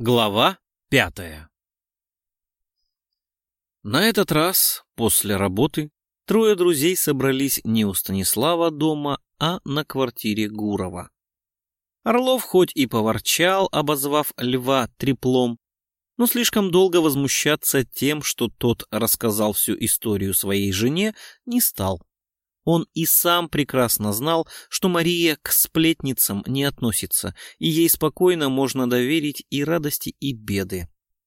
Глава 5. На этот раз, после работы, трое друзей собрались не у Станислава дома, а на квартире Гурова. Орлов хоть и поворчал, обозвав Льва треплом, но слишком долго возмущаться тем, что тот рассказал всю историю своей жене, не стал. Он и сам прекрасно знал, что Мария к сплетницам не относится, и ей спокойно можно доверить и радости, и беды.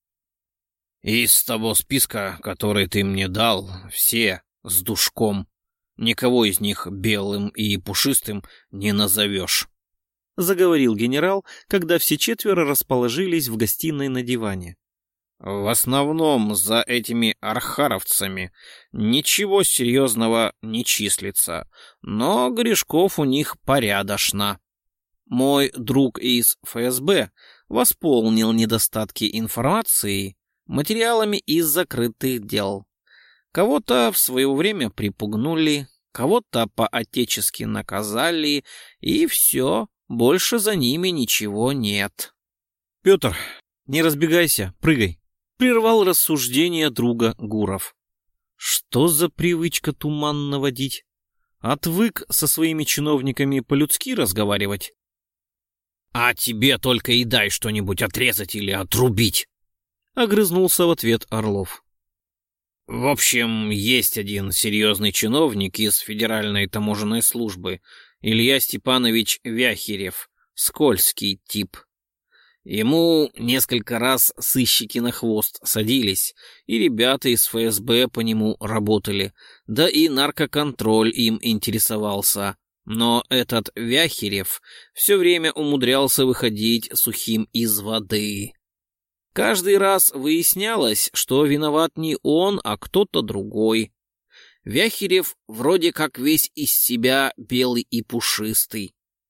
«Из того списка, который ты мне дал, все с душком. Никого из них белым и пушистым не назовешь», — заговорил генерал, когда все четверо расположились в гостиной на диване. «В основном за этими архаровцами ничего серьезного не числится, но грешков у них порядочно. Мой друг из ФСБ восполнил недостатки информации материалами из закрытых дел. Кого-то в свое время припугнули, кого-то по-отечески наказали, и все, больше за ними ничего нет». «Петр, не разбегайся, прыгай», — прервал рассуждение друга Гуров. «Что за привычка туман наводить? Отвык со своими чиновниками по-людски разговаривать?» «А тебе только и дай что-нибудь отрезать или отрубить», — огрызнулся в ответ Орлов. «В общем, есть один серьезный чиновник из Федеральной таможенной службы, Илья Степанович Вяхерев, скользкий тип. Ему несколько раз сыщики на хвост садились, и ребята из ФСБ по нему работали, да и наркоконтроль им интересовался. Но этот Вяхерев все время умудрялся выходить сухим из воды. Каждый раз выяснялось, что виноват не он, а кто-то другой. Вяхерев вроде как весь из себя белый и пушистый.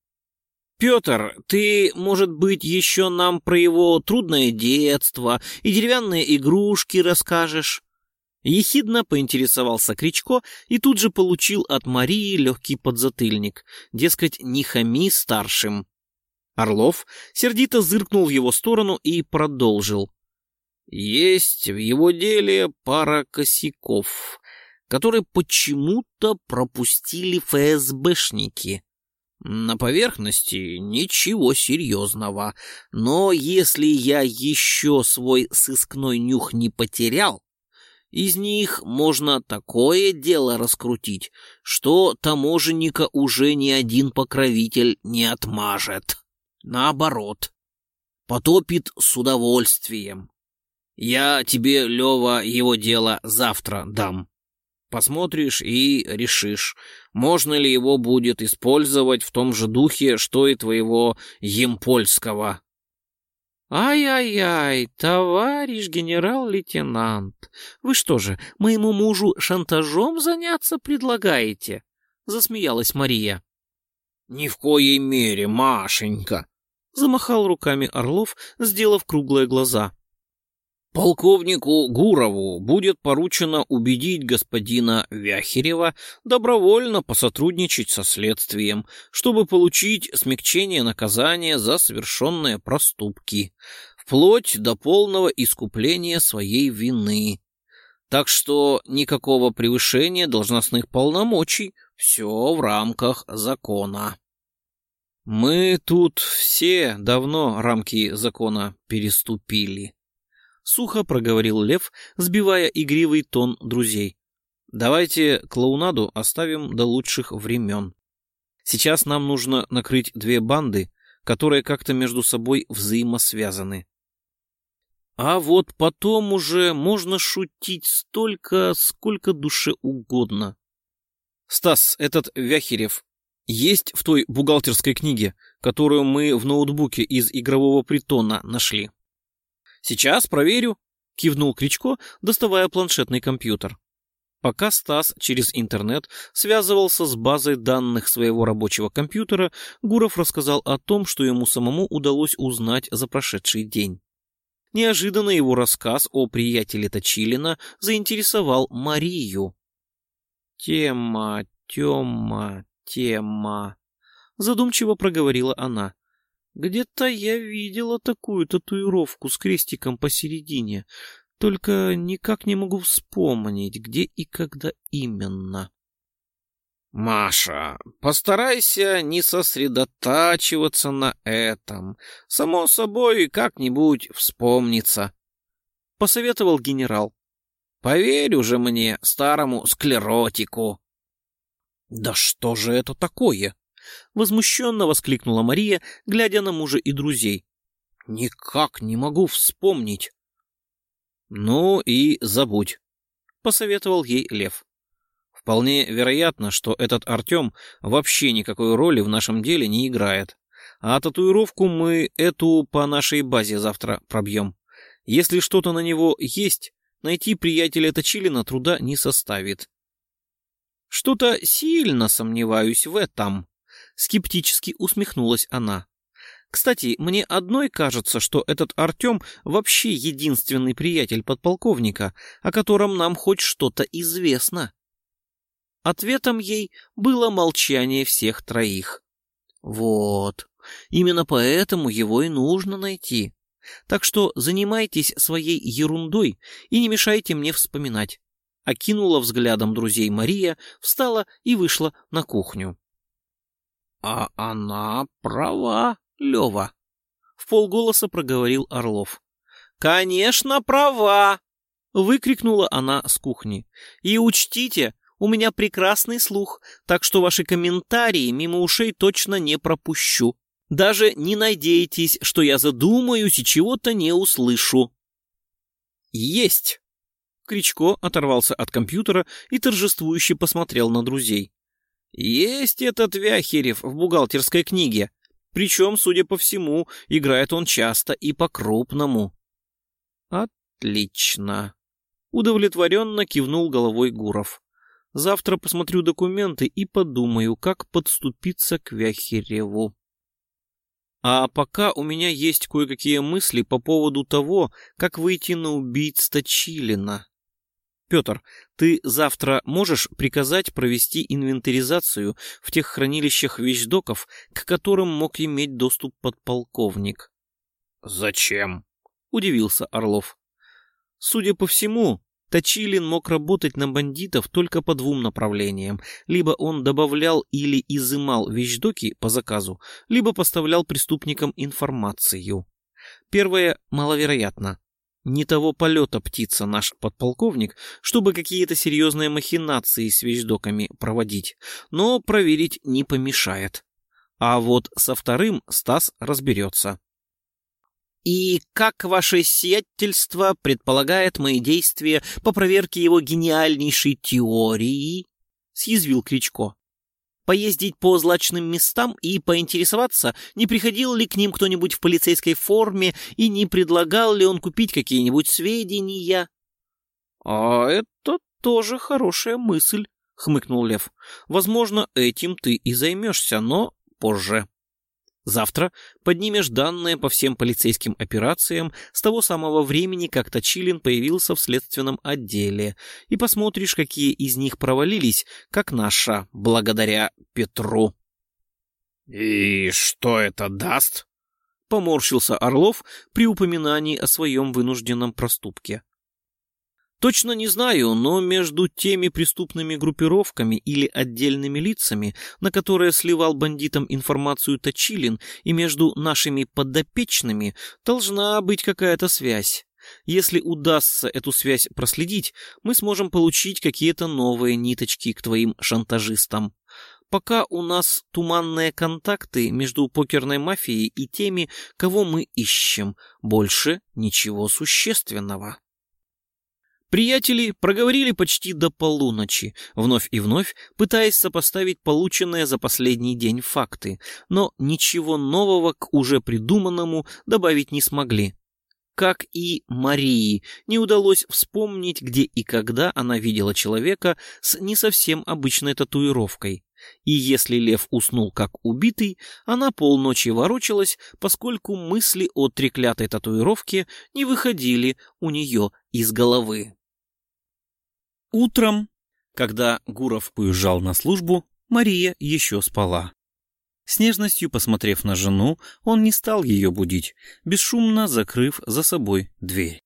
«Петр, ты, может быть, еще нам про его трудное детство и деревянные игрушки расскажешь?» Ехидно поинтересовался Кричко и тут же получил от Марии легкий подзатыльник. Дескать, не хами старшим. Орлов сердито зыркнул в его сторону и продолжил. «Есть в его деле пара косяков, которые почему-то пропустили ФСБшники. На поверхности ничего серьезного, но если я еще свой сыскной нюх не потерял, из них можно такое дело раскрутить, что таможенника уже ни один покровитель не отмажет. Наоборот, потопит с удовольствием. Я тебе, Лева, его дело завтра дам. Посмотришь и решишь, можно ли его будет использовать в том же духе, что и твоего Емпольского». «Ай-ай-ай, товарищ генерал-лейтенант, вы что же, моему мужу шантажом заняться предлагаете?» — засмеялась Мария. «Ни в коей мере, Машенька!» — замахал руками Орлов, сделав круглые глаза. «Полковнику Гурову будет поручено убедить господина Вяхерева добровольно посотрудничать со следствием, чтобы получить смягчение наказания за совершенные проступки, вплоть до полного искупления своей вины. Так что никакого превышения должностных полномочий, все в рамках закона». «Мы тут все давно рамки закона переступили», — сухо проговорил Лев, сбивая игривый тон друзей. «Давайте клоунаду оставим до лучших времен. Сейчас нам нужно накрыть две банды, которые как-то между собой взаимосвязаны. А вот потом уже можно шутить столько, сколько душе угодно. Стас, этот Вяхерев есть в той бухгалтерской книге, которую мы в ноутбуке из игрового притона нашли?» «Сейчас проверю», — кивнул Кричко, доставая планшетный компьютер. Пока Стас через интернет связывался с базой данных своего рабочего компьютера, Гуров рассказал о том, что ему самому удалось узнать за прошедший день. Неожиданно его рассказ о приятеле Точилина заинтересовал Марию. «Тема, задумчиво проговорила она. Где-то я видела такую татуировку с крестиком посередине, только никак не могу вспомнить, где и когда именно. Маша, постарайся не сосредотачиваться на этом. Само собой, как-нибудь вспомнится, — посоветовал генерал. Поверь уже мне, старому склеротику. Да что же это такое? Возмущенно воскликнула Мария, глядя на мужа и друзей. Никак не могу вспомнить. Ну и забудь, посоветовал ей Лев. Вполне вероятно, что этот Артем вообще никакой роли в нашем деле не играет. А татуировку мы эту по нашей базе завтра пробьем. Если что-то на него есть, найти приятеля Точилина труда не составит. Что-то сильно сомневаюсь в этом, скептически усмехнулась она. Кстати, мне одной кажется, что этот Артем вообще единственный приятель подполковника, о котором нам хоть что-то известно. Ответом ей было молчание всех троих. Вот, именно поэтому его и нужно найти. Так что занимайтесь своей ерундой и не мешайте мне вспоминать. Окинула взглядом друзей Мария, встала и вышла на кухню. — А она права, Лева, — вполголоса проговорил Орлов. — Конечно, права! — выкрикнула она с кухни. — И учтите, у меня прекрасный слух, так что ваши комментарии мимо ушей точно не пропущу. Даже не надейтесь, что я задумаюсь и чего-то не услышу. — Есть! Кричко оторвался от компьютера и торжествующе посмотрел на друзей. Есть этот Вяхерев в бухгалтерской книге. Причем, судя по всему, играет он часто и по-крупному. Отлично. Удовлетворенно кивнул головой Гуров. Завтра посмотрю документы и подумаю, как подступиться к Вяхереву. А пока у меня есть кое-какие мысли по поводу того, как выйти на убийц Точилина. Петр, ты завтра можешь приказать провести инвентаризацию в тех хранилищах вещдоков, к которым мог иметь доступ подполковник? — Зачем? — удивился Орлов. — Судя по всему, Точилин мог работать на бандитов только по двум направлениям. Либо он добавлял или изымал вещдоки по заказу, либо поставлял преступникам информацию. Первое маловероятно. Не того полета птица наш подполковник, чтобы какие-то серьезные махинации с вещдоками проводить, но проверить не помешает. А вот со вторым Стас разберется. «И как ваше сиятельство предполагает мои действия по проверке его гениальнейшей теории?» — съязвил Кричко. «Поездить по злачным местам и поинтересоваться, не приходил ли к ним кто-нибудь в полицейской форме и не предлагал ли он купить какие-нибудь сведения?» «А это тоже хорошая мысль», — хмыкнул Лев. «Возможно, этим ты и займешься, но позже. Завтра поднимешь данные по всем полицейским операциям с того самого времени, как Точилин появился в следственном отделе, и посмотришь, какие из них провалились, как наша, благодаря Петру». «И что это даст?» — поморщился Орлов при упоминании о своем вынужденном проступке. Точно не знаю, но между теми преступными группировками или отдельными лицами, на которые сливал бандитам информацию Точилин, и между нашими подопечными должна быть какая-то связь. Если удастся эту связь проследить, мы сможем получить какие-то новые ниточки к твоим шантажистам. Пока у нас туманные контакты между покерной мафией и теми, кого мы ищем, больше ничего существенного. Приятели проговорили почти до полуночи, вновь и вновь пытаясь сопоставить полученные за последний день факты, но ничего нового к уже придуманному добавить не смогли. Как и Марии не удалось вспомнить, где и когда она видела человека с не совсем обычной татуировкой. И если Лев уснул как убитый, она полночи ворочалась, поскольку мысли о треклятой татуировке не выходили у нее из головы. Утром, когда Гуров уезжал на службу, Мария еще спала. С нежностью посмотрев на жену, он не стал ее будить, бесшумно закрыв за собой дверь.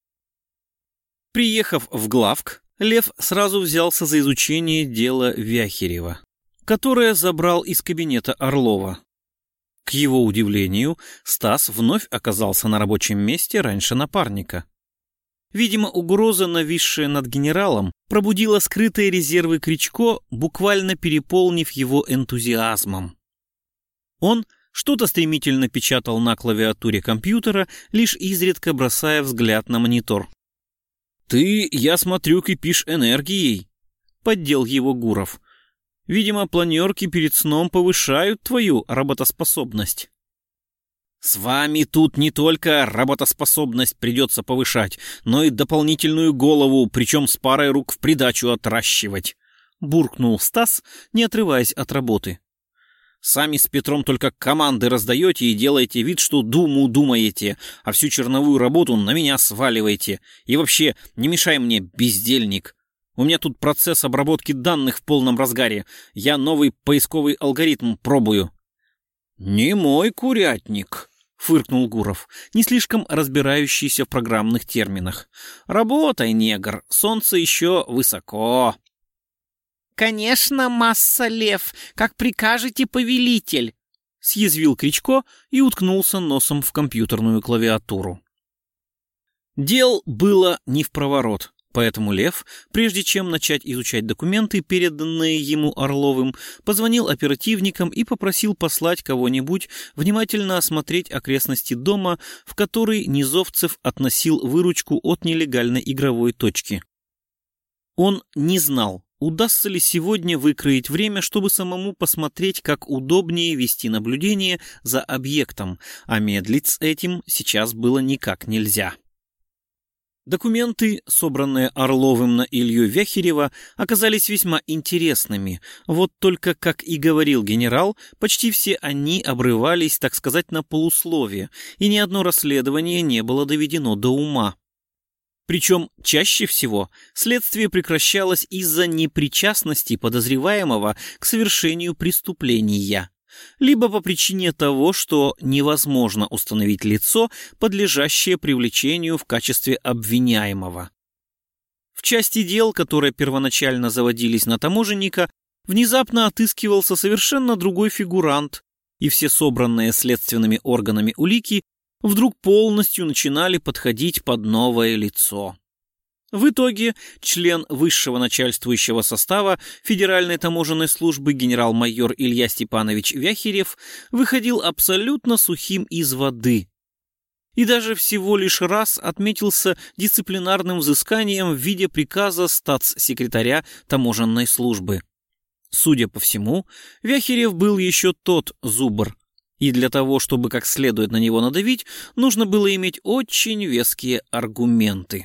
Приехав в главк, Лев сразу взялся за изучение дела Вяхерева, которое забрал из кабинета Орлова. К его удивлению, Стас вновь оказался на рабочем месте раньше напарника. Видимо, угроза, нависшая над генералом, пробудила скрытые резервы Кричко, буквально переполнив его энтузиазмом. Он что-то стремительно печатал на клавиатуре компьютера, лишь изредка бросая взгляд на монитор. «Ты, я смотрю, кипишь энергией», — поддел его Гуров. «Видимо, планерки перед сном повышают твою работоспособность». «С вами тут не только работоспособность придется повышать, но и дополнительную голову, причем с парой рук в придачу отращивать», — буркнул Стас, не отрываясь от работы. «Сами с Петром только команды раздаете и делаете вид, что думаете, а всю черновую работу на меня сваливаете. И вообще, не мешай мне, бездельник. У меня тут процесс обработки данных в полном разгаре. Я новый поисковый алгоритм пробую». «Не мой курятник», — фыркнул Гуров, не слишком разбирающийся в программных терминах. «Работай, негр, солнце еще высоко». «Конечно, масса лев, как прикажете, повелитель!» — съязвил Кричко и уткнулся носом в компьютерную клавиатуру. Дел было не впроворот, поэтому Лев, прежде чем начать изучать документы, переданные ему Орловым, позвонил оперативникам и попросил послать кого-нибудь внимательно осмотреть окрестности дома, в который Низовцев относил выручку от нелегальной игровой точки. Он не знал, удастся ли сегодня выкроить время, чтобы самому посмотреть, как удобнее вести наблюдение за объектом, а медлить с этим сейчас было никак нельзя. Документы, собранные Орловым на Илью Вяхерева, оказались весьма интересными, вот только, как и говорил генерал, почти все они обрывались, так сказать, на полусловие, и ни одно расследование не было доведено до ума. Причем чаще всего следствие прекращалось из-за непричастности подозреваемого к совершению преступления, либо по причине того, что невозможно установить лицо, подлежащее привлечению в качестве обвиняемого. В части дел, которые первоначально заводились на таможенника, внезапно отыскивался совершенно другой фигурант, и все собранные следственными органами улики вдруг полностью начинали подходить под новое лицо. В итоге член высшего начальствующего состава Федеральной таможенной службы генерал-майор Илья Степанович Вяхерев выходил абсолютно сухим из воды и даже всего лишь раз отметился дисциплинарным взысканием в виде приказа статс-секретаря таможенной службы. Судя по всему, Вяхерев был еще тот зубр, и для того, чтобы как следует на него надавить, нужно было иметь очень веские аргументы.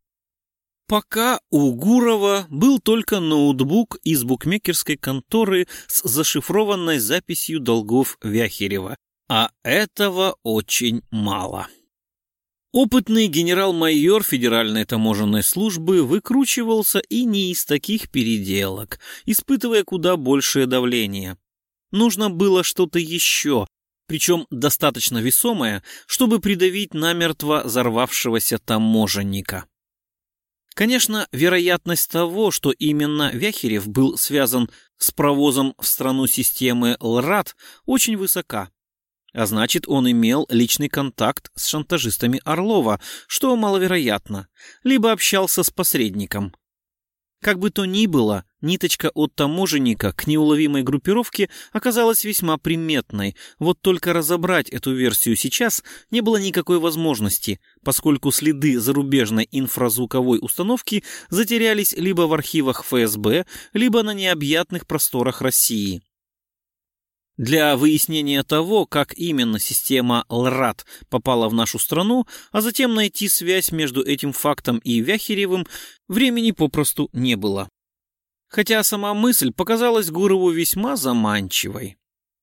Пока у Гурова был только ноутбук из букмекерской конторы с зашифрованной записью долгов Вяхерева, а этого очень мало. Опытный генерал-майор Федеральной таможенной службы выкручивался и не из таких переделок, испытывая куда большее давление. Нужно было что-то еще, причем достаточно весомое, чтобы придавить намертво взорвавшегося таможенника. Конечно, вероятность того, что именно Вяхерев был связан с провозом в страну системы ЛРАД, очень высока. А значит, он имел личный контакт с шантажистами Орлова, что маловероятно, либо общался с посредником. Как бы то ни было, ниточка от таможенника к неуловимой группировке оказалась весьма приметной, вот только разобрать эту версию сейчас не было никакой возможности, поскольку следы зарубежной инфразвуковой установки затерялись либо в архивах ФСБ, либо на необъятных просторах России. Для выяснения того, как именно система ЛРАД попала в нашу страну, а затем найти связь между этим фактом и Вяхеревым, времени попросту не было. Хотя сама мысль показалась Гурову весьма заманчивой.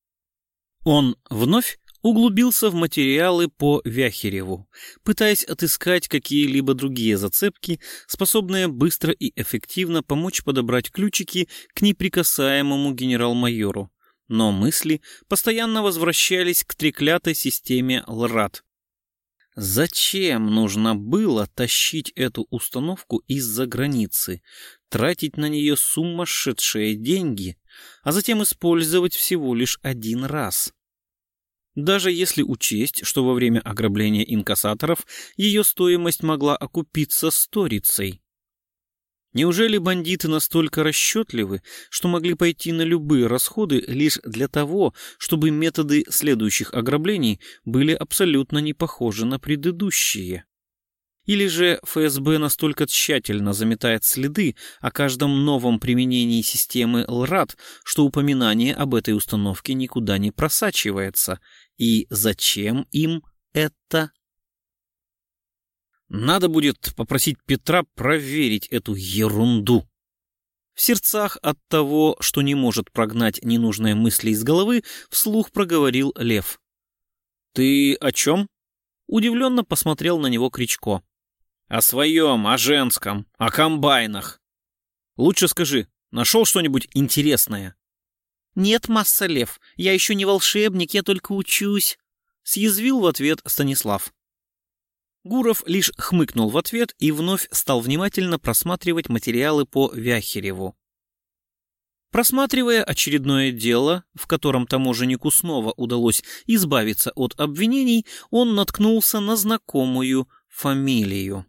Он вновь углубился в материалы по Вяхереву, пытаясь отыскать какие-либо другие зацепки, способные быстро и эффективно помочь подобрать ключики к неприкасаемому генерал-майору. Но мысли постоянно возвращались к треклятой системе ЛРАД. Зачем нужно было тащить эту установку из-за границы, тратить на нее сумасшедшие деньги, а затем использовать всего лишь один раз? Даже если учесть, что во время ограбления инкассаторов ее стоимость могла окупиться сторицей. Неужели бандиты настолько расчетливы, что могли пойти на любые расходы лишь для того, чтобы методы следующих ограблений были абсолютно не похожи на предыдущие? Или же ФСБ настолько тщательно заметает следы о каждом новом применении системы ЛРАД, что упоминание об этой установке никуда не просачивается? И зачем им это? Надо будет попросить Петра проверить эту ерунду. В сердцах от того, что не может прогнать ненужные мысли из головы, вслух проговорил Лев. «Ты о чем?» Удивленно посмотрел на него Кричко. «О своем, о женском, о комбайнах. Лучше скажи, нашел что-нибудь интересное?» «Нет, масса Лев, я еще не волшебник, я только учусь», — съязвил в ответ Станислав. Гуров лишь хмыкнул в ответ и вновь стал внимательно просматривать материалы по Вяхереву. Просматривая очередное дело, в котором таможеннику снова удалось избавиться от обвинений, он наткнулся на знакомую фамилию.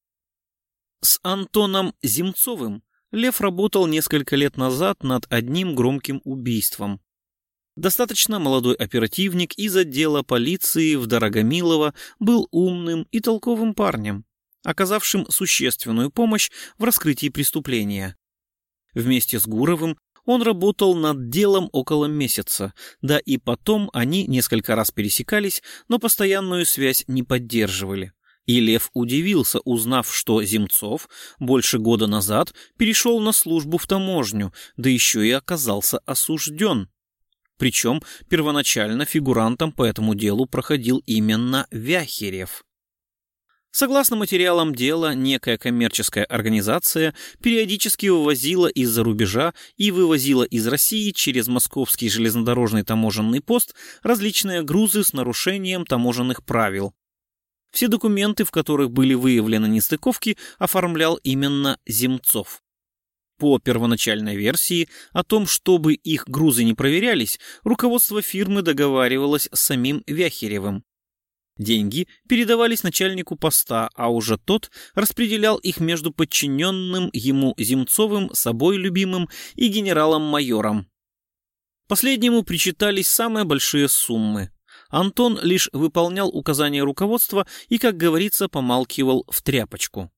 С Антоном Земцовым Лев работал несколько лет назад над одним громким убийством. Достаточно молодой оперативник из отдела полиции в Дорогомилово был умным и толковым парнем, оказавшим существенную помощь в раскрытии преступления. Вместе с Гуровым он работал над делом около месяца, да и потом они несколько раз пересекались, но постоянную связь не поддерживали. И Лев удивился, узнав, что Земцов больше года назад перешел на службу в таможню, да еще и оказался осужден. Причем первоначально фигурантом по этому делу проходил именно Вяхерев. Согласно материалам дела, некая коммерческая организация периодически вывозила из-за рубежа и вывозила из России через Московский железнодорожный таможенный пост различные грузы с нарушением таможенных правил. Все документы, в которых были выявлены нестыковки, оформлял именно Земцов. По первоначальной версии о том, чтобы их грузы не проверялись, руководство фирмы договаривалось с самим Вяхеревым. Деньги передавались начальнику поста, а уже тот распределял их между подчиненным ему Земцовым, собой любимым и генералом-майором. Последнему причитались самые большие суммы. Антон лишь выполнял указания руководства и, как говорится, помалкивал в тряпочку.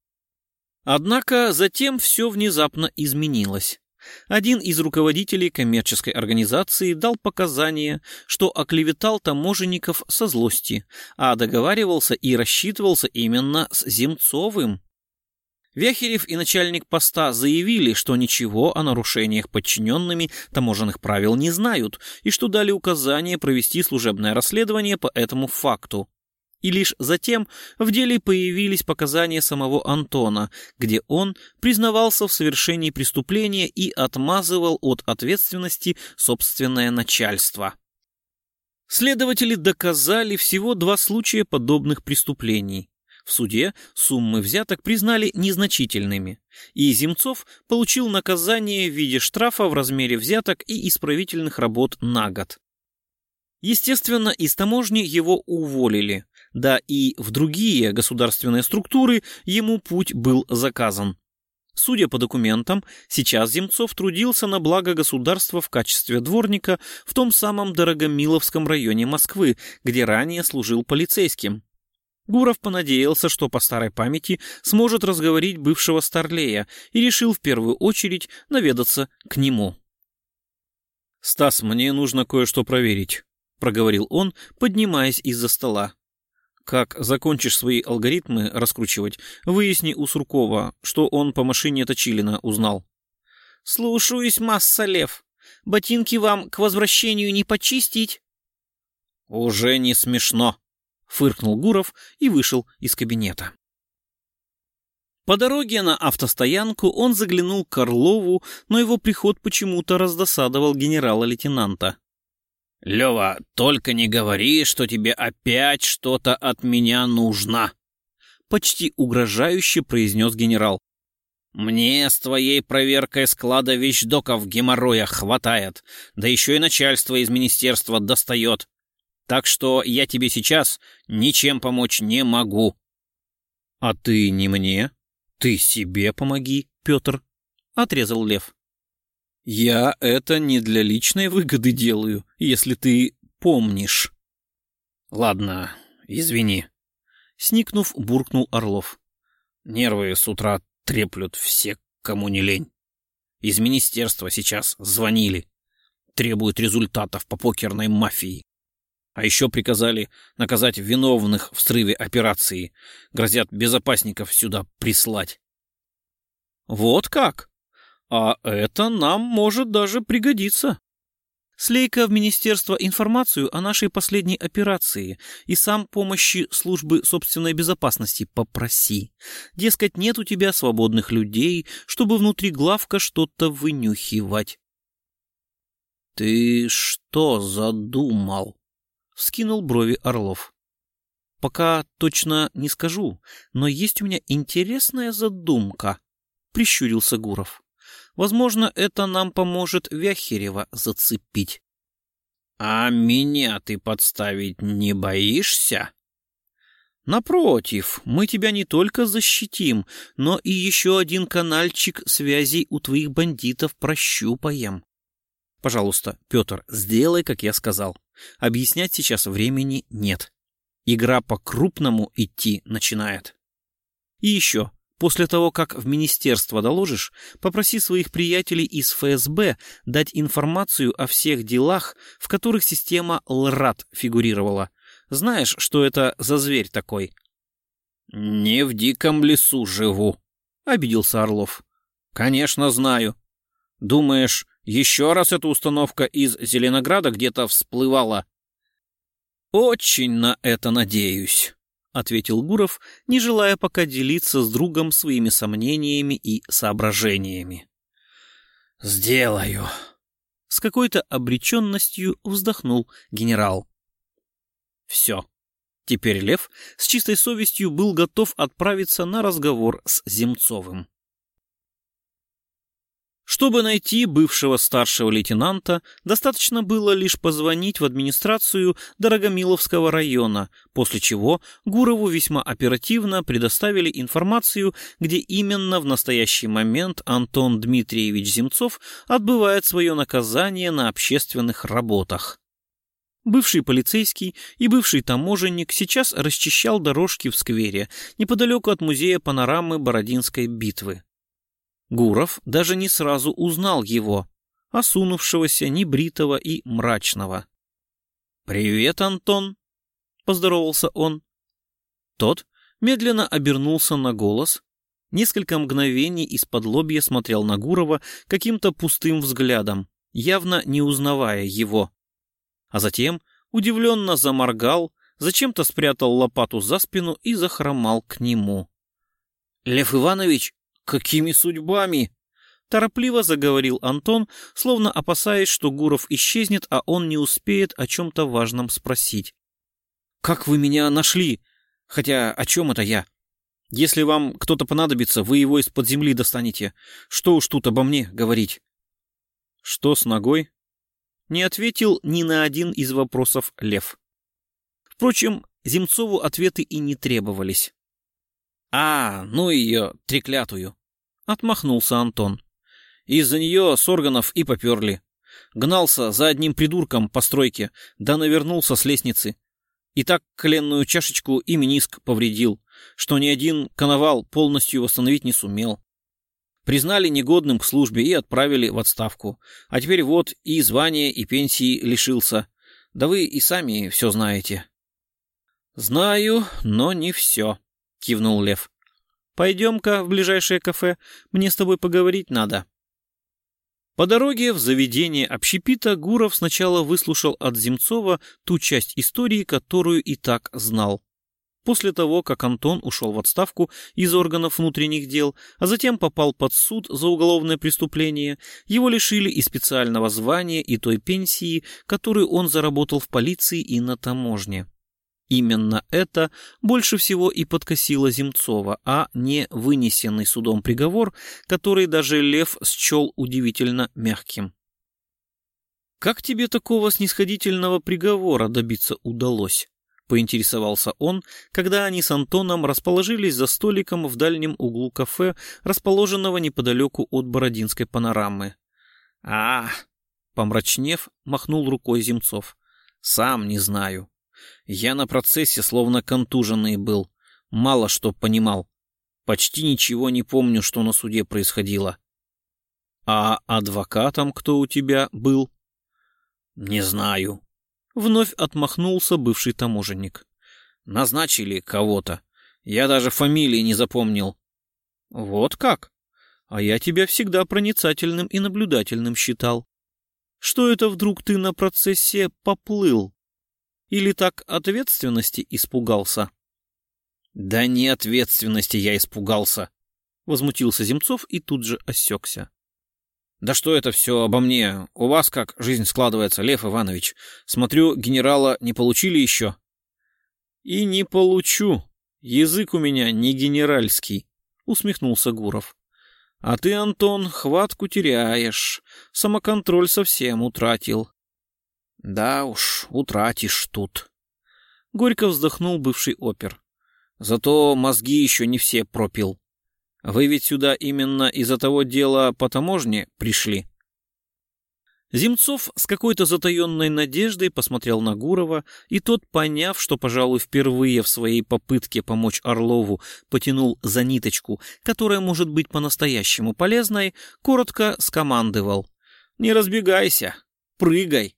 Однако затем все внезапно изменилось. Один из руководителей коммерческой организации дал показания, что оклеветал таможенников со злости, а договаривался и рассчитывался именно с Земцовым. Вяхерев и начальник поста заявили, что ничего о нарушениях подчиненными таможенных правил не знают и что дали указание провести служебное расследование по этому факту. И лишь затем в деле появились показания самого Антона, где он признавался в совершении преступления и отмазывал от ответственности собственное начальство. Следователи доказали всего 2 случая подобных преступлений. В суде суммы взяток признали незначительными, и Земцов получил наказание в виде штрафа в размере взяток и исправительных работ на год. Естественно, из таможни его уволили, да и в другие государственные структуры ему путь был заказан. Судя по документам, сейчас Земцов трудился на благо государства в качестве дворника в том самом Дорогомиловском районе Москвы, где ранее служил полицейским. Гуров понадеялся, что по старой памяти сможет разговорить бывшего старлея, и решил в первую очередь наведаться к нему. «Стас, мне нужно кое-что проверить», — проговорил он, поднимаясь из-за стола. «Как закончишь свои алгоритмы раскручивать, выясни у Суркова, что он по машине Точилина узнал». «Слушаюсь, масса Лев. Ботинки вам к возвращению не почистить?» «Уже не смешно», — фыркнул Гуров и вышел из кабинета. По дороге на автостоянку он заглянул к Орлову, но его приход почему-то раздосадовал генерала-лейтенанта. Лёва, только не говори, что тебе опять что-то от меня нужно. Почти угрожающе произнес генерал. Мне с твоей проверкой склада вещдоков геморроя хватает, да еще и начальство из министерства достает. Так что я тебе сейчас ничем помочь не могу. А ты не мне, ты себе помоги, Петр, отрезал Лев. Я это не для личной выгоды делаю, если ты помнишь. Ладно, извини. Сникнув, буркнул Орлов. Нервы с утра треплют все, кому не лень. Из министерства сейчас звонили. Требуют результатов по покерной мафии. А еще приказали наказать виновных в срыве операции. Грозят безопасников сюда прислать. Вот как? А это нам может даже пригодиться. Слей-ка в министерство информацию о нашей последней операции и сам помощи службы собственной безопасности попроси. Дескать, нет у тебя свободных людей, чтобы внутри главка что-то вынюхивать. — Ты что задумал? — вскинул брови Орлов. — Пока точно не скажу, но есть у меня интересная задумка, — прищурился Гуров. Возможно, это нам поможет Вяхерева зацепить. — А меня ты подставить не боишься? — Напротив, мы тебя не только защитим, но и еще один канальчик связей у твоих бандитов прощупаем. Пожалуйста, Петр, сделай, как я сказал. Объяснять сейчас времени нет. Игра по-крупному идти начинает. И еще... После того, как в министерство доложишь, попроси своих приятелей из ФСБ дать информацию о всех делах, в которых система ЛРАД фигурировала. Знаешь, что это за зверь такой? — Не в диком лесу живу, — обиделся Орлов. — Конечно, знаю. Думаешь, еще раз эта установка из Зеленограда где-то всплывала? — Очень на это надеюсь. — ответил Гуров, не желая пока делиться с другом своими сомнениями и соображениями. — Сделаю. С какой-то обреченностью вздохнул генерал. Все. Теперь Лев с чистой совестью был готов отправиться на разговор с Земцовым. Чтобы найти бывшего старшего лейтенанта, достаточно было лишь позвонить в администрацию Дорогомиловского района, после чего Гурову весьма оперативно предоставили информацию, где именно в настоящий момент Антон Дмитриевич Земцов отбывает свое наказание на общественных работах. Бывший полицейский и бывший таможенник сейчас расчищал дорожки в сквере, неподалеку от музея панорамы Бородинской битвы. Гуров даже не сразу узнал его, осунувшегося, небритого и мрачного. «Привет, Антон!» — поздоровался он. Тот медленно обернулся на голос, несколько мгновений из-под-лобья смотрел на Гурова каким-то пустым взглядом, явно не узнавая его. А затем удивленно заморгал, зачем-то спрятал лопату за спину и захромал к нему. «Лев Иванович, какими судьбами?» — торопливо заговорил Антон, словно опасаясь, что Гуров исчезнет, а он не успеет о чем-то важном спросить. «Как вы меня нашли? Хотя о чем это я? Если вам кто-то понадобится, вы его из-под земли достанете. Что уж тут обо мне говорить?» «Что с ногой?» Не ответил ни на один из вопросов Лев. Впрочем, Земцову ответы и не требовались. «А, ну ее, треклятую!» — отмахнулся Антон. «Из-за нее с органов и поперли. Гнался за одним придурком по стройке, да навернулся с лестницы. И так коленную чашечку и мениск повредил, что ни один коновал полностью восстановить не сумел. Признали негодным к службе и отправили в отставку. А теперь вот и звания, и пенсии лишился. Да вы и сами все знаете». «Знаю, но не все», — кивнул Лев. «Пойдем-ка в ближайшее кафе, мне с тобой поговорить надо». По дороге в заведение общепита Гуров сначала выслушал от Земцова ту часть истории, которую и так знал. После того, как Антон ушел в отставку из органов внутренних дел, а затем попал под суд за уголовное преступление, его лишили и специального звания, и той пенсии, которую он заработал в полиции и на таможне. Именно это больше всего и подкосило Земцова, а не вынесенный судом приговор, который даже Лев счел удивительно мягким. «Как тебе такого снисходительного приговора добиться удалось?» — поинтересовался он, когда они с Антоном расположились за столиком в дальнем углу кафе, расположенного неподалеку от Бородинской панорамы. Помрачнев, махнул рукой Земцов. «Сам не знаю. Я на процессе словно контуженный был, мало что понимал. Почти ничего не помню, что на суде происходило». «А адвокатом кто у тебя был?» «Не знаю». Вновь отмахнулся бывший таможенник. «Назначили кого-то. Я даже фамилии не запомнил». «Вот как? А я тебя всегда проницательным и наблюдательным считал. Что это вдруг ты на процессе поплыл? Или так ответственности испугался?» «Да не ответственности я испугался», — возмутился Земцов и тут же осекся. «Да что это все обо мне? У вас как жизнь складывается, Лев Иванович? Смотрю, генерала не получили еще?» «И не получу. Язык у меня не генеральский», — усмехнулся Гуров. «А ты, Антон, хватку теряешь. Самоконтроль совсем утратил». «Да уж, утратишь тут». Горько вздохнул бывший опер. «Зато мозги еще не все пропил. Вы ведь сюда именно из-за того дела по таможне пришли?» Земцов с какой-то затаенной надеждой посмотрел на Гурова, и тот, поняв, что, пожалуй, впервые в своей попытке помочь Орлову потянул за ниточку, которая может быть по-настоящему полезной, коротко скомандовал: «Не разбегайся, прыгай!»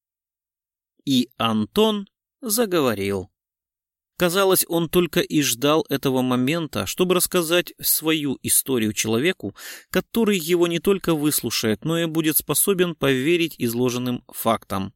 И Антон заговорил. Казалось, он только и ждал этого момента, чтобы рассказать свою историю человеку, который его не только выслушает, но и будет способен поверить изложенным фактам.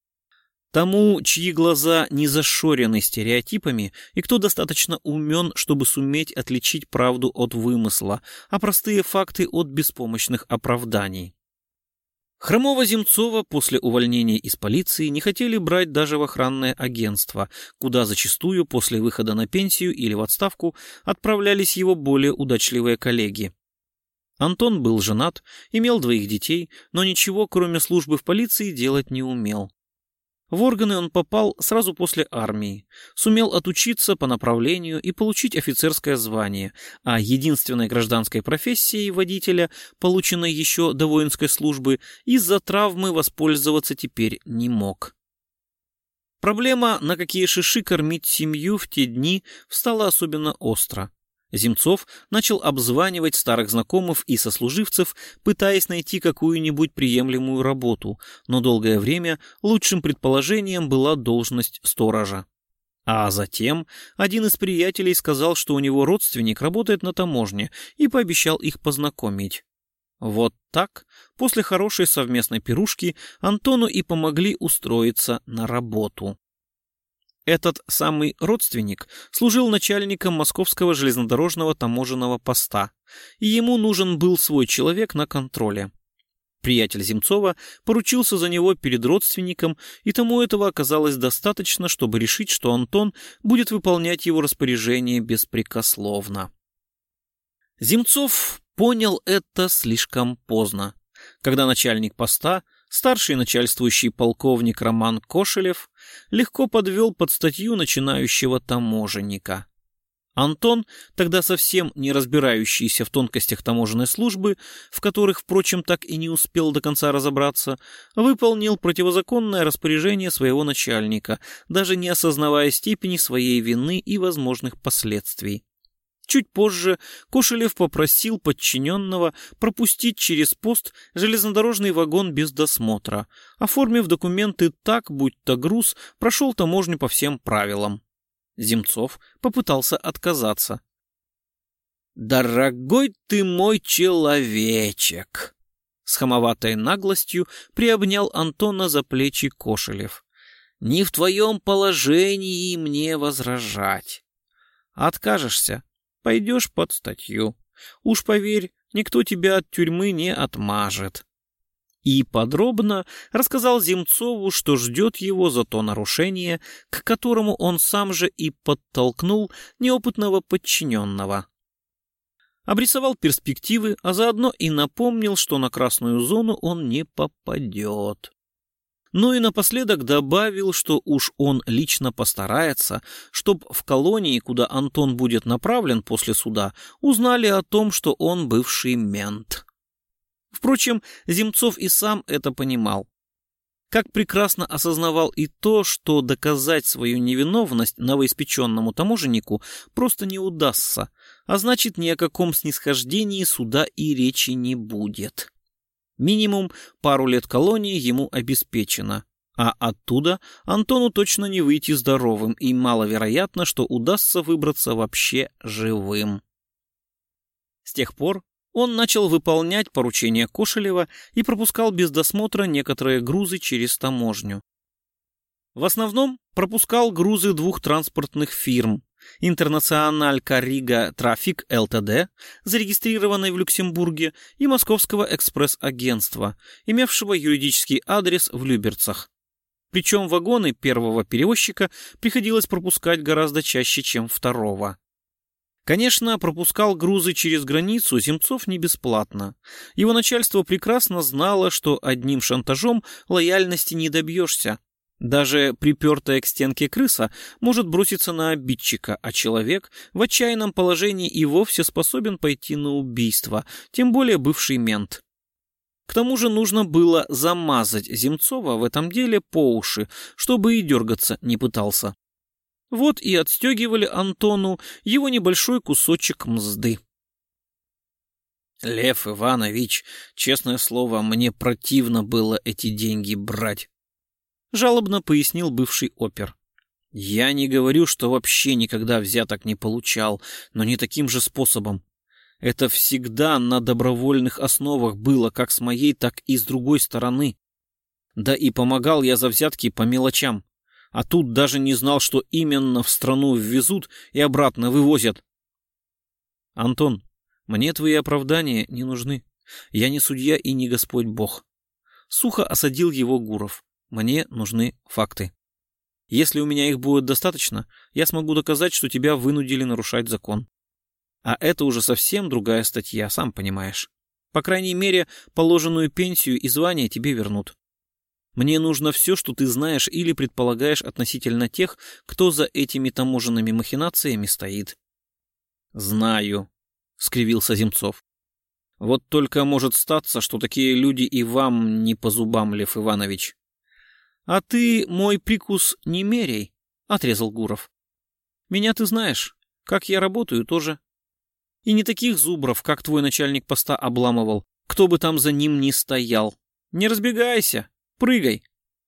Тому, чьи глаза не зашорены стереотипами, и кто достаточно умен, чтобы суметь отличить правду от вымысла, а простые факты от беспомощных оправданий. Хромого Земцова после увольнения из полиции не хотели брать даже в охранное агентство, куда зачастую после выхода на пенсию или в отставку отправлялись его более удачливые коллеги. Антон был женат, имел 2 детей, но ничего, кроме службы в полиции, делать не умел. В органы он попал сразу после армии, сумел отучиться по направлению и получить офицерское звание, а единственной гражданской профессией водителя, полученной еще до воинской службы, из-за травмы воспользоваться теперь не мог. Проблема, на какие шиши кормить семью в те дни, встала особенно остро. Земцов начал обзванивать старых знакомых и сослуживцев, пытаясь найти какую-нибудь приемлемую работу, но долгое время лучшим предположением была должность сторожа. А затем один из приятелей сказал, что у него родственник работает на таможне, и пообещал их познакомить. Вот так, после хорошей совместной пирушки, Антону и помогли устроиться на работу. Этот самый родственник служил начальником Московского железнодорожного таможенного поста, и ему нужен был свой человек на контроле. Приятель Земцова поручился за него перед родственником, и тому этого оказалось достаточно, чтобы решить, что Антон будет выполнять его распоряжение беспрекословно. Земцов понял это слишком поздно, когда начальник поста, старший начальствующий полковник Роман Кошелев, легко подвел под статью начинающего таможенника. Антон, тогда совсем не разбирающийся в тонкостях таможенной службы, в которых, впрочем, так и не успел до конца разобраться, выполнил противозаконное распоряжение своего начальника, даже не осознавая степени своей вины и возможных последствий. Чуть позже Кошелев попросил подчиненного пропустить через пост железнодорожный вагон без досмотра, оформив документы так, будто груз прошел таможню по всем правилам. Земцов попытался отказаться. «Дорогой ты мой человечек!» С хамоватой наглостью приобнял Антона за плечи Кошелев. «Не в твоем положении мне возражать. Откажешься, пойдешь под статью. Уж поверь, никто тебя от тюрьмы не отмажет. И подробно рассказал Земцову, что ждет его за то нарушение, к которому он сам же и подтолкнул неопытного подчиненного. Обрисовал перспективы, а заодно и напомнил, что на красную зону он не попадет. Ну и напоследок добавил, что уж он лично постарается, чтоб в колонии, куда Антон будет направлен после суда, узнали о том, что он бывший мент. Впрочем, Земцов и сам это понимал. Как прекрасно осознавал и то, что доказать свою невиновность новоиспеченному таможеннику просто не удастся, а значит, ни о каком снисхождении суда и речи не будет. Минимум пару лет колонии ему обеспечено, а оттуда Антону точно не выйти здоровым, и маловероятно, что удастся выбраться вообще живым. С тех пор он начал выполнять поручения Кошелева и пропускал без досмотра некоторые грузы через таможню. В основном пропускал грузы двух транспортных фирм: Интернациональ Карига Трафик ЛТД, зарегистрированной в Люксембурге, и Московского экспресс-агентства, имевшего юридический адрес в Люберцах. Причем вагоны первого перевозчика приходилось пропускать гораздо чаще, чем второго. Конечно, пропускал грузы через границу Земцов не бесплатно. Его начальство прекрасно знало, что одним шантажом лояльности не добьешься. Даже припертая к стенке крыса может броситься на обидчика, а человек в отчаянном положении и вовсе способен пойти на убийство, тем более бывший мент. К тому же нужно было замазать Земцова в этом деле по уши, чтобы и дергаться не пытался. Вот и отстегивали Антону его небольшой кусочек мзды. «Лев Иванович, честное слово, мне противно было эти деньги брать», — жалобно пояснил бывший опер. «Я не говорю, что вообще никогда взяток не получал, но не таким же способом. Это всегда на добровольных основах было как с моей, так и с другой стороны. Да и помогал я за взятки по мелочам. А тут даже не знал, что именно в страну ввезут и обратно вывозят». «Антон, мне твои оправдания не нужны. Я не судья и не Господь Бог». Сухо осадил его Гуров. «Мне нужны факты. Если у меня их будет достаточно, я смогу доказать, что тебя вынудили нарушать закон. А это уже совсем другая статья, сам понимаешь. По крайней мере, положенную пенсию и звание тебе вернут. Мне нужно все, что ты знаешь или предполагаешь относительно тех, кто за этими таможенными махинациями стоит». «Знаю», — скривился Земцов. «Вот только может статься, что такие люди и вам не по зубам, Лев Иванович». «А ты мой прикус не меряй», — отрезал Гуров. «Меня ты знаешь, как я работаю тоже. И не таких зубров, как твой начальник поста, обламывал, кто бы там за ним ни стоял. Не разбегайся. Прыгай».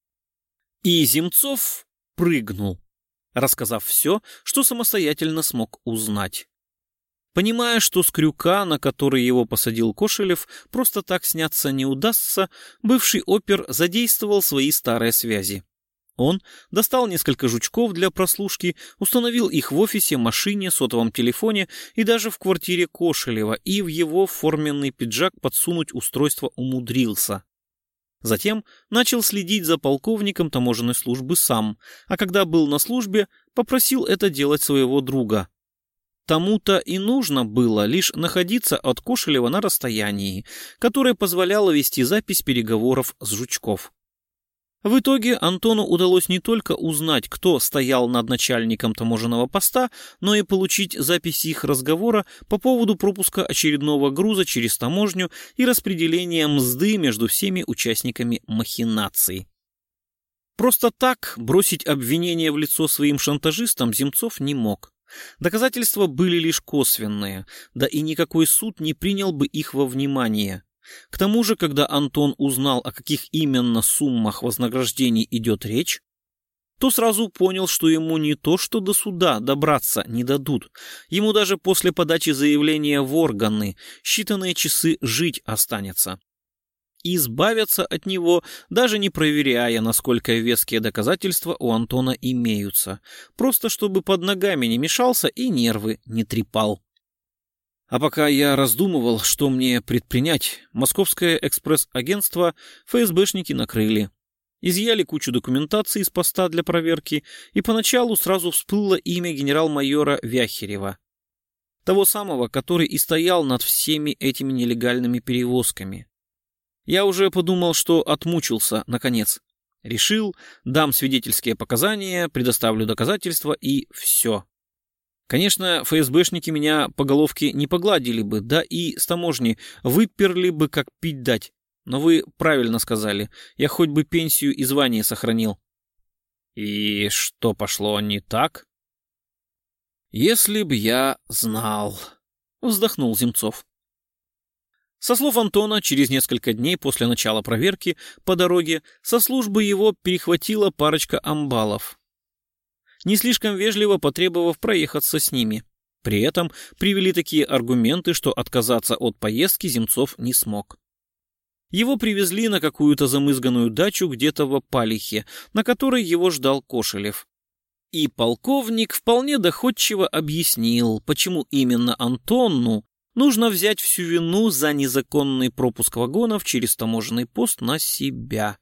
И Земцов прыгнул, рассказав все, что самостоятельно смог узнать. Понимая, что с крюка, на который его посадил Кошелев, просто так сняться не удастся, бывший опер задействовал свои старые связи. Он достал несколько жучков для прослушки, установил их в офисе, машине, сотовом телефоне и даже в квартире Кошелева, и в его форменный пиджак подсунуть устройство умудрился. Затем начал следить за полковником таможенной службы сам, а когда был на службе, попросил это делать своего друга. Тому-то и нужно было лишь находиться от Кошелева на расстоянии, которое позволяло вести запись переговоров с Жучков. В итоге Антону удалось не только узнать, кто стоял над начальником таможенного поста, но и получить запись их разговора по поводу пропуска очередного груза через таможню и распределения мзды между всеми участниками махинаций. Просто так бросить обвинение в лицо своим шантажистам Земцов не мог. Доказательства были лишь косвенные, да и никакой суд не принял бы их во внимание. К тому же, когда Антон узнал, о каких именно суммах вознаграждений идет речь, то сразу понял, что ему не то что до суда добраться не дадут, ему даже после подачи заявления в органы считанные часы жить останется. и избавятся от него, даже не проверяя, насколько веские доказательства у Антона имеются, просто чтобы под ногами не мешался и нервы не трепал. А пока я раздумывал, что мне предпринять, московское экспресс-агентство ФСБшники накрыли. Изъяли кучу документации из поста для проверки, и поначалу сразу всплыло имя генерал-майора Вяхерева. Того самого, который и стоял над всеми этими нелегальными перевозками. Я уже подумал, что отмучился, наконец. Решил, дам свидетельские показания, предоставлю доказательства и все. Конечно, ФСБшники меня по головке не погладили бы, да и с таможни выперли бы, как пить дать. Но вы правильно сказали, я хоть бы пенсию и звание сохранил. И что пошло не так? Если б я знал, вздохнул Земцов. Со слов Антона, через несколько дней после начала проверки по дороге со службы его перехватила парочка амбалов, не слишком вежливо потребовав проехаться с ними. При этом привели такие аргументы, что отказаться от поездки Земцов не смог. Его привезли на какую-то замызганную дачу где-то в Опалихе, на которой его ждал Кошелев. И полковник вполне доходчиво объяснил, почему именно Антону нужно взять всю вину за незаконный пропуск вагонов через таможенный пост на себя.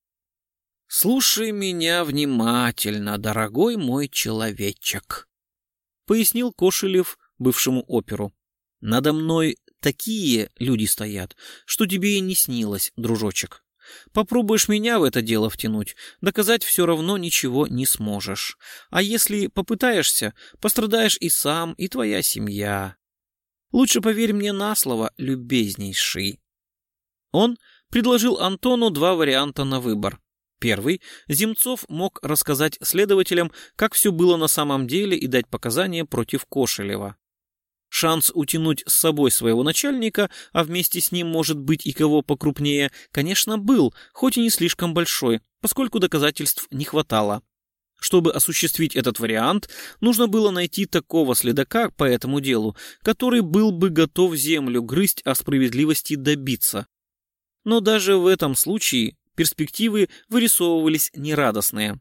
«Слушай меня внимательно, дорогой мой человечек», — пояснил Кошелев бывшему оперу. «Надо мной такие люди стоят, что тебе и не снилось, дружочек. Попробуешь меня в это дело втянуть, доказать все равно ничего не сможешь. А если попытаешься, пострадаешь и сам, и твоя семья. Лучше поверь мне на слово, любезнейший». Он предложил Антону два варианта на выбор. Первый. Земцов мог рассказать следователям, как все было на самом деле, и дать показания против Кошелева. Шанс утянуть с собой своего начальника, а вместе с ним, может быть, и кого покрупнее, конечно, был, хоть и не слишком большой, поскольку доказательств не хватало. Чтобы осуществить этот вариант, нужно было найти такого следака по этому делу, который был бы готов землю грызть, а справедливости добиться. Но даже в этом случае перспективы вырисовывались нерадостные.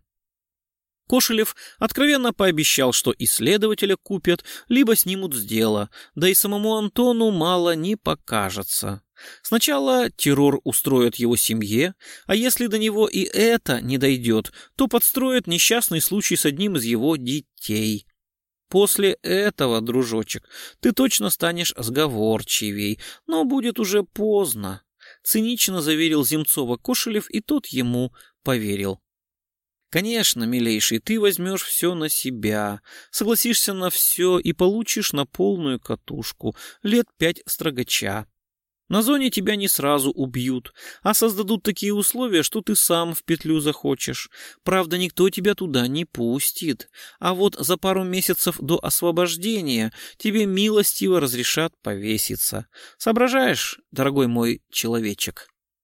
Кошелев откровенно пообещал, что и следователя купят, либо снимут с дела, да и самому Антону мало не покажется. Сначала террор устроят его семье, а если до него и это не дойдет, то подстроят несчастный случай с одним из его детей. После этого, дружочек, ты точно станешь сговорчивей, но будет уже поздно, — цинично заверил Земцова Кошелев, и тот ему поверил. Конечно, милейший, ты возьмешь все на себя, согласишься на все и получишь на полную катушку, 5 лет строгача. На зоне тебя не сразу убьют, а создадут такие условия, что ты сам в петлю захочешь. Правда, никто тебя туда не пустит, а вот за пару месяцев до освобождения тебе милостиво разрешат повеситься. Соображаешь, дорогой мой человечек?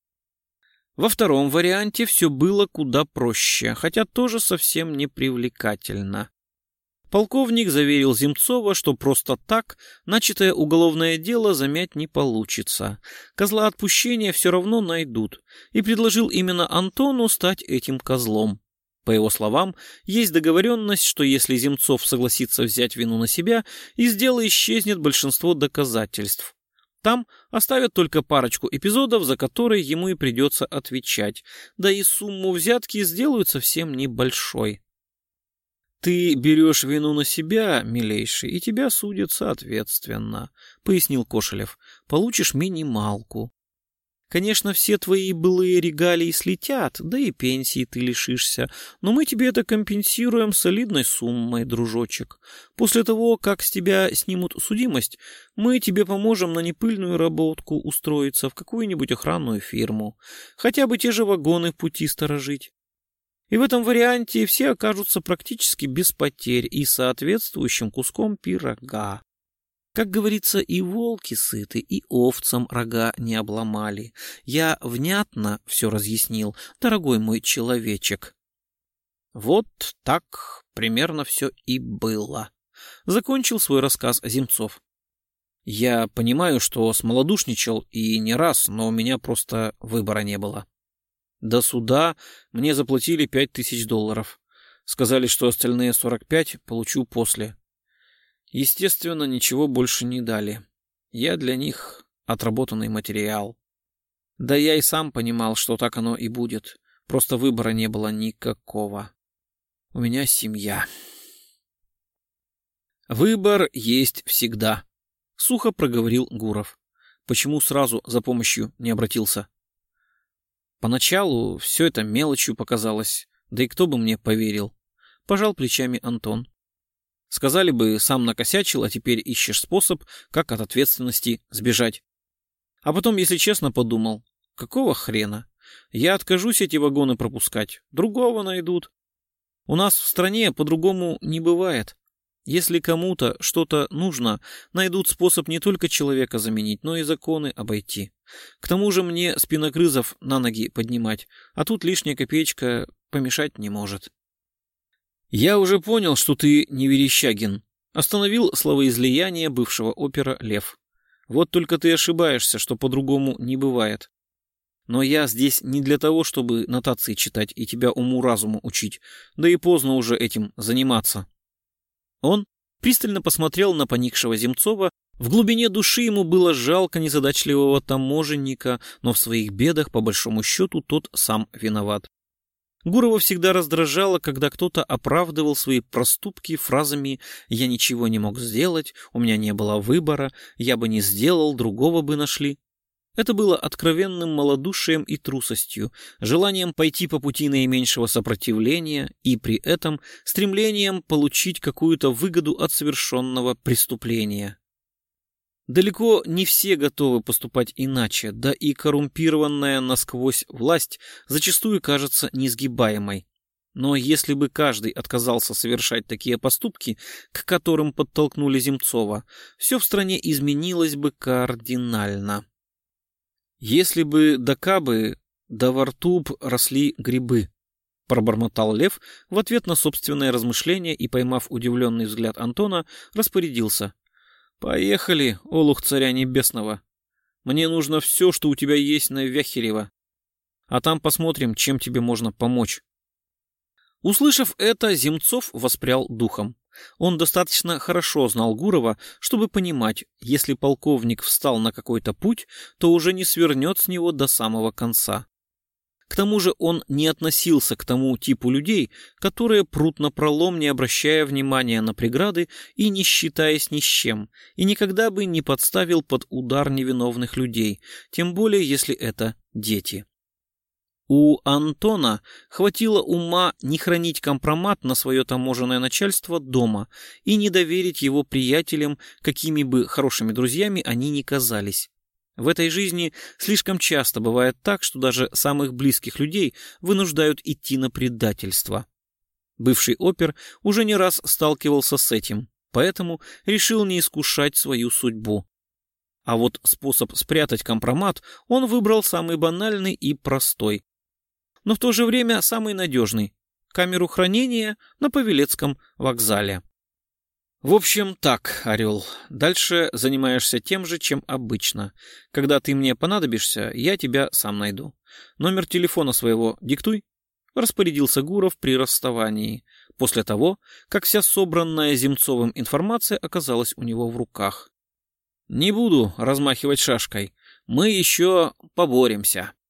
Во втором варианте все было куда проще, хотя тоже совсем не привлекательно. Полковник заверил Земцова, что просто так начатое уголовное дело замять не получится. Козла отпущения все равно найдут, и предложил именно Антону стать этим козлом. По его словам, есть договоренность, что если Земцов согласится взять вину на себя, из дела исчезнет большинство доказательств. Там оставят только парочку эпизодов, за которые ему и придется отвечать, да и сумму взятки сделают совсем небольшой. «Ты берешь вину на себя, милейший, и тебя судят соответственно», — пояснил Кошелев. «Получишь минималку. Конечно, все твои былые регалии слетят, да и пенсии ты лишишься, но мы тебе это компенсируем солидной суммой, дружочек. После того, как с тебя снимут судимость, мы тебе поможем на непыльную работку устроиться в какую-нибудь охранную фирму, хотя бы те же вагоны в пути сторожить. И в этом варианте все окажутся практически без потерь и соответствующим куском пирога. Как говорится, и волки сыты, и овцам рога не обломали. Я внятно все разъяснил, дорогой мой человечек». Вот так примерно все и было. Закончил свой рассказ Земцов. Я понимаю, что смолодушничал и не раз, но у меня просто выбора не было. До суда мне заплатили $5000. Сказали, что остальные 45 получу после. Естественно, ничего больше не дали. Я для них отработанный материал. Да я и сам понимал, что так оно и будет. Просто выбора не было никакого. У меня семья. Выбор есть всегда, сухо проговорил Гуров. Почему сразу за помощью не обратился? Поначалу все это мелочью показалось, да и кто бы мне поверил. Пожал плечами Антон. Сказали бы, сам накосячил, а теперь ищешь способ, как от ответственности сбежать. А потом, если честно, подумал, какого хрена? Я откажусь эти вагоны пропускать, другого найдут. У нас в стране по-другому не бывает. Если кому-то что-то нужно, найдут способ не только человека заменить, но и законы обойти. К тому же мне спиногрызов на ноги поднимать, а тут лишняя копеечка помешать не может. Я уже понял, что ты не Верещагин, остановил словоизлияние бывшего опера Лев. Вот только ты ошибаешься, что по-другому не бывает. Но я здесь не для того, чтобы нотации читать и тебя уму-разуму учить, да и поздно уже этим заниматься. Он пристально посмотрел на поникшего Земцова. В глубине души ему было жалко незадачливого таможенника, но в своих бедах, по большому счету, тот сам виноват. Гурова всегда раздражало, когда кто-то оправдывал свои проступки фразами «я ничего не мог сделать», «у меня не было выбора», «я бы не сделал, другого бы нашли». Это было откровенным малодушием и трусостью, желанием пойти по пути наименьшего сопротивления и при этом стремлением получить какую-то выгоду от совершенного преступления. Далеко не все готовы поступать иначе, да и коррумпированная насквозь власть зачастую кажется несгибаемой. Но если бы каждый отказался совершать такие поступки, к которым подтолкнули Земцова, все в стране изменилось бы кардинально. Если бы до Кабы, до во рту б росли грибы, пробормотал Лев в ответ на собственное размышление и, поймав удивленный взгляд Антона, распорядился. «Поехали, олух царя небесного. Мне нужно все, что у тебя есть на Вяхерева. А там посмотрим, чем тебе можно помочь». Услышав это, Земцов воспрял духом. Он достаточно хорошо знал Гурова, чтобы понимать, если полковник встал на какой-то путь, то уже не свернет с него до самого конца. К тому же он не относился к тому типу людей, которые прут напролом, не обращая внимания на преграды и не считаясь ни с чем, и никогда бы не подставил под удар невиновных людей, тем более если это дети. У Антона хватило ума не хранить компромат на свое таможенное начальство дома и не доверить его приятелям, какими бы хорошими друзьями они ни казались. В этой жизни слишком часто бывает так, что даже самых близких людей вынуждают идти на предательство. Бывший опер уже не раз сталкивался с этим, поэтому решил не искушать свою судьбу. А вот способ спрятать компромат он выбрал самый банальный и простой, но в то же время самый надежный — камеру хранения на Павелецком вокзале. В общем, так, Орел, дальше занимаешься тем же, чем обычно. Когда ты мне понадобишься, я тебя сам найду. Номер телефона своего диктуй, распорядился Гуров при расставании, после того, как вся собранная Земцовым информация оказалась у него в руках. Не буду размахивать шашкой, мы еще поборемся.